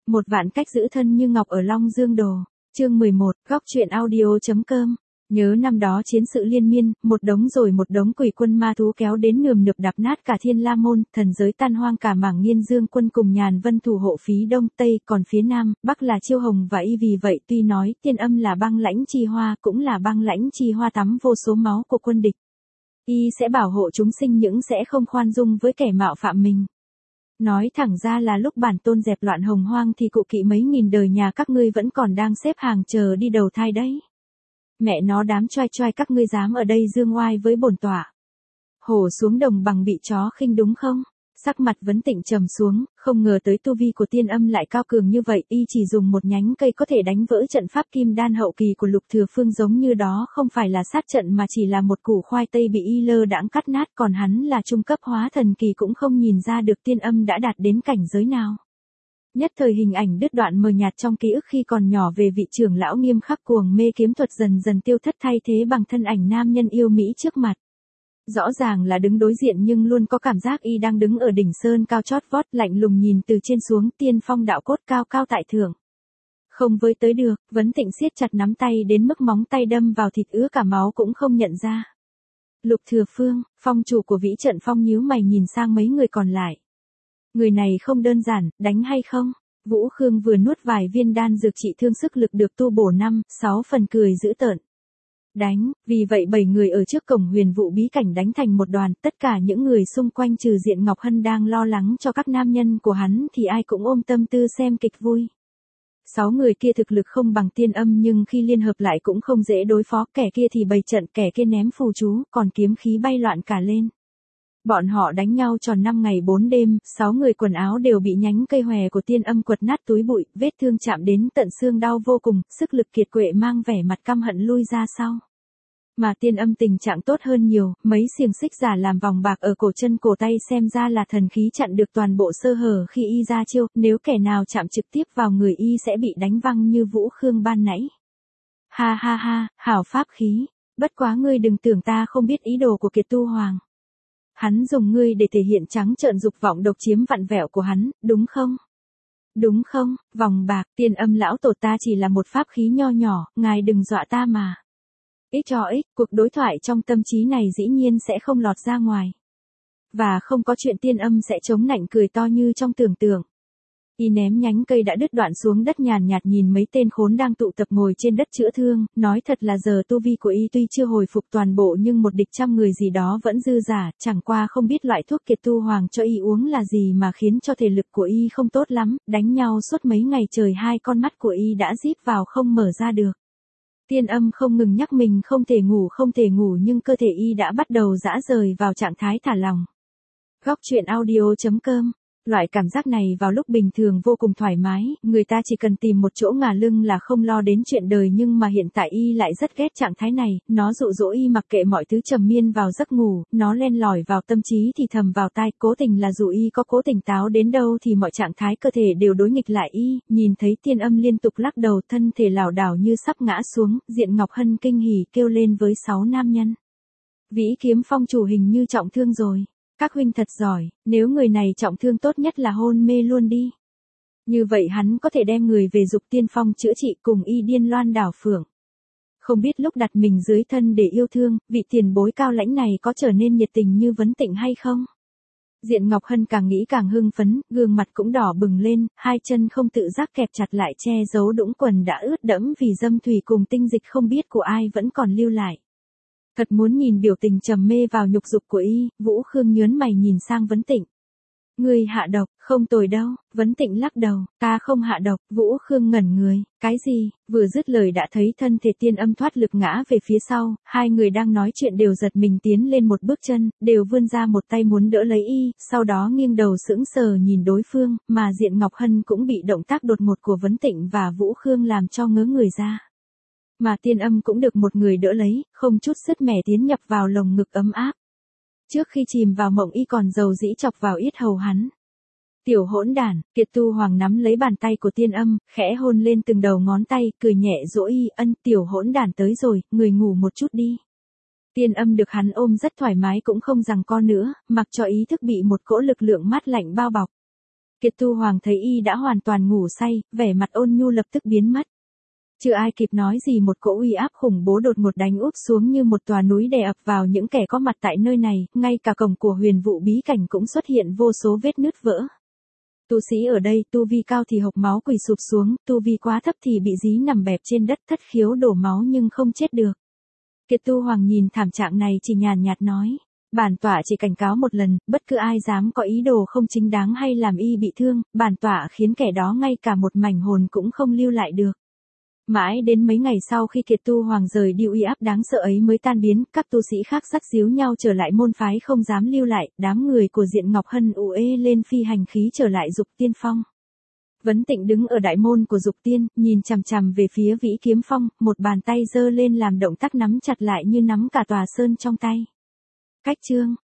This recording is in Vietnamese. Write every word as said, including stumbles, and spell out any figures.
Một vạn cách giữ thân như ngọc ở Long Dương Đồ. Chương mười một, góc truyện audio.com. Nhớ năm đó chiến sự liên miên, một đống rồi một đống quỷ quân ma thú kéo đến nườm nượp đạp nát cả Thiên La Môn, thần giới tan hoang cả mảng Nghiên Dương quân cùng Nhàn Vân thủ hộ phía đông tây, còn phía nam, bắc là Chiêu Hồng và Y. Vì vậy tuy nói Tiên Âm là băng lãnh chi hoa, cũng là băng lãnh chi hoa tắm vô số máu của quân địch. Y sẽ bảo hộ chúng sinh những sẽ không khoan dung với kẻ mạo phạm mình. Nói thẳng ra là lúc bản tôn dẹp loạn hồng hoang thì cụ kỵ mấy nghìn đời nhà các ngươi vẫn còn đang xếp hàng chờ đi đầu thai đấy. Mẹ nó đám choai choai các ngươi dám ở đây dương oai với bổn tọa. Hổ xuống đồng bằng bị chó khinh đúng không? Sắc mặt Vấn Tịnh trầm xuống, không ngờ tới tu vi của Tiên Âm lại cao cường như vậy, y chỉ dùng một nhánh cây có thể đánh vỡ trận pháp kim đan hậu kỳ của Lục Thừa Phương, giống như đó không phải là sát trận mà chỉ là một củ khoai tây bị y lơ đãng cắt nát, còn hắn là trung cấp hóa thần kỳ cũng không nhìn ra được Tiên Âm đã đạt đến cảnh giới nào. Nhất thời hình ảnh đứt đoạn mờ nhạt trong ký ức khi còn nhỏ về vị trưởng lão nghiêm khắc cuồng mê kiếm thuật dần dần tiêu thất, thay thế bằng thân ảnh nam nhân yêu mỹ trước mặt. Rõ ràng là đứng đối diện nhưng luôn có cảm giác y đang đứng ở đỉnh sơn cao chót vót, lạnh lùng nhìn từ trên xuống, tiên phong đạo cốt cao cao tại thượng. Không với tới được, Vấn Tịnh siết chặt nắm tay đến mức móng tay đâm vào thịt ứa cả máu cũng không nhận ra. Lục Thừa Phương, phong chủ của Vĩ Trận Phong nhíu mày nhìn sang mấy người còn lại. Người này không đơn giản, đánh hay không? Vũ Khương vừa nuốt vài viên đan dược trị thương sức lực được tu bổ năm, sáu phần cười dữ tợn. Đánh, vì vậy bảy người ở trước cổng huyền vụ bí cảnh đánh thành một đoàn, tất cả những người xung quanh trừ Diện Ngọc Hân đang lo lắng cho các nam nhân của hắn thì ai cũng ôm tâm tư xem kịch vui. Sáu người kia thực lực không bằng Tiên Âm nhưng khi liên hợp lại cũng không dễ đối phó, kẻ kia thì bày trận, kẻ kia ném phù chú, còn kiếm khí bay loạn cả lên. Bọn họ đánh nhau tròn năm ngày bốn đêm, sáu người quần áo đều bị nhánh cây hòe của Tiên Âm quật nát túi bụi, vết thương chạm đến tận xương đau vô cùng, sức lực kiệt quệ mang vẻ mặt căm hận lui ra sau. Mà Tiên Âm tình trạng tốt hơn nhiều, mấy xiềng xích giả làm vòng bạc ở cổ chân cổ tay xem ra là thần khí chặn được toàn bộ sơ hở khi y ra chiêu, nếu kẻ nào chạm trực tiếp vào người y sẽ bị đánh văng như Vũ Khương ban nãy. Ha ha ha, hảo pháp khí, bất quá ngươi đừng tưởng ta không biết ý đồ của Kiệt Tu Hoàng. Hắn dùng ngươi để thể hiện trắng trợn dục vọng độc chiếm vặn vẹo của hắn, đúng không? Đúng không, vòng bạc, Tiên Âm lão tổ ta chỉ là một pháp khí nho nhỏ, ngài đừng dọa ta mà. Ít cho ít, cuộc đối thoại trong tâm trí này dĩ nhiên sẽ không lọt ra ngoài. Và không có chuyện Tiên Âm sẽ chống nạnh cười to như trong tưởng tượng. Y ném nhánh cây đã đứt đoạn xuống đất, nhàn nhạt nhìn mấy tên khốn đang tụ tập ngồi trên đất chữa thương, nói thật là giờ tu vi của y tuy chưa hồi phục toàn bộ nhưng một địch trăm người gì đó vẫn dư giả, chẳng qua không biết loại thuốc Kiệt Tu Hoàng cho y uống là gì mà khiến cho thể lực của y không tốt lắm, đánh nhau suốt mấy ngày trời hai con mắt của y đã díp vào không mở ra được. Tiên Âm không ngừng nhắc mình không thể ngủ không thể ngủ nhưng cơ thể y đã bắt đầu dã rời vào trạng thái thả lỏng. Góc truyện audio.com. Loại cảm giác này vào lúc bình thường vô cùng thoải mái, người ta chỉ cần tìm một chỗ ngả lưng là không lo đến chuyện đời, nhưng mà hiện tại y lại rất ghét trạng thái này, nó dụ dỗ y mặc kệ mọi thứ trầm miên vào giấc ngủ, nó len lỏi vào tâm trí thì thầm vào tai, cố tình là dù y có cố tỉnh táo đến đâu thì mọi trạng thái cơ thể đều đối nghịch lại y. Nhìn thấy Tiên Âm liên tục lắc đầu, thân thể lảo đảo như sắp ngã xuống, Diện Ngọc Hân kinh hỉ kêu lên với sáu nam nhân. Vĩ Kiếm Phong chủ hình như trọng thương rồi. Các huynh thật giỏi, nếu người này trọng thương tốt nhất là hôn mê luôn đi. Như vậy hắn có thể đem người về Dục Tiên Phong chữa trị cùng y điên loan đảo phượng. Không biết lúc đặt mình dưới thân để yêu thương, vị tiền bối cao lãnh này có trở nên nhiệt tình như Vấn Tịnh hay không? Diện Ngọc Hân càng nghĩ càng hưng phấn, gương mặt cũng đỏ bừng lên, hai chân không tự giác kẹp chặt lại che giấu đũng quần đã ướt đẫm vì dâm thủy cùng tinh dịch không biết của ai vẫn còn lưu lại. Thật muốn nhìn biểu tình trầm mê vào nhục dục của y, Vũ Khương nhớn mày nhìn sang Vấn Tịnh. Ngươi hạ độc, không tồi đâu, Vấn Tịnh lắc đầu, ta không hạ độc, Vũ Khương ngẩn người, cái gì, vừa dứt lời đã thấy thân thể Tiên Âm thoát lực ngã về phía sau, hai người đang nói chuyện đều giật mình tiến lên một bước chân, đều vươn ra một tay muốn đỡ lấy y, sau đó nghiêng đầu sững sờ nhìn đối phương, mà Diện Ngọc Hân cũng bị động tác đột ngột của Vấn Tịnh và Vũ Khương làm cho ngớ người ra. Mà Tiên Âm cũng được một người đỡ lấy, không chút sứt mẻ tiến nhập vào lồng ngực ấm áp. Trước khi chìm vào mộng y còn dầu dĩ chọc vào yết hầu hắn. Tiểu hỗn đản, Kiệt Tu Hoàng nắm lấy bàn tay của Tiên Âm, khẽ hôn lên từng đầu ngón tay, cười nhẹ dỗ y, ân, tiểu hỗn đản tới rồi, người ngủ một chút đi. Tiên Âm được hắn ôm rất thoải mái cũng không giằng co nữa, mặc cho ý thức bị một cỗ lực lượng mát lạnh bao bọc. Kiệt Tu Hoàng thấy y đã hoàn toàn ngủ say, vẻ mặt ôn nhu lập tức biến mất. Chưa ai kịp nói gì một cỗ uy áp khủng bố đột ngột đánh úp xuống như một tòa núi đè ập vào những kẻ có mặt tại nơi này, ngay cả cổng của huyền vụ bí cảnh cũng xuất hiện vô số vết nứt vỡ. Tu sĩ ở đây tu vi cao thì hộc máu quỳ sụp xuống, tu vi quá thấp thì bị dí nằm bẹp trên đất thất khiếu đổ máu nhưng không chết được. Kiệt Tu Hoàng nhìn thảm trạng này chỉ nhàn nhạt nói. Bản tọa chỉ cảnh cáo một lần, bất cứ ai dám có ý đồ không chính đáng hay làm y bị thương, bản tọa khiến kẻ đó ngay cả một mảnh hồn cũng không lưu lại được. Mãi đến mấy ngày sau khi Kiệt Tu Hoàng rời đi uy áp đáng sợ ấy mới tan biến, các tu sĩ khác dắt díu nhau trở lại môn phái không dám lưu lại, đám người của Diện Ngọc Hân ù ê lên phi hành khí trở lại Dục Tiên Phong. Vấn Tịnh đứng ở đại môn của Dục Tiên, nhìn chằm chằm về phía Vĩ Kiếm Phong, một bàn tay giơ lên làm động tác nắm chặt lại như nắm cả tòa sơn trong tay. Cách chương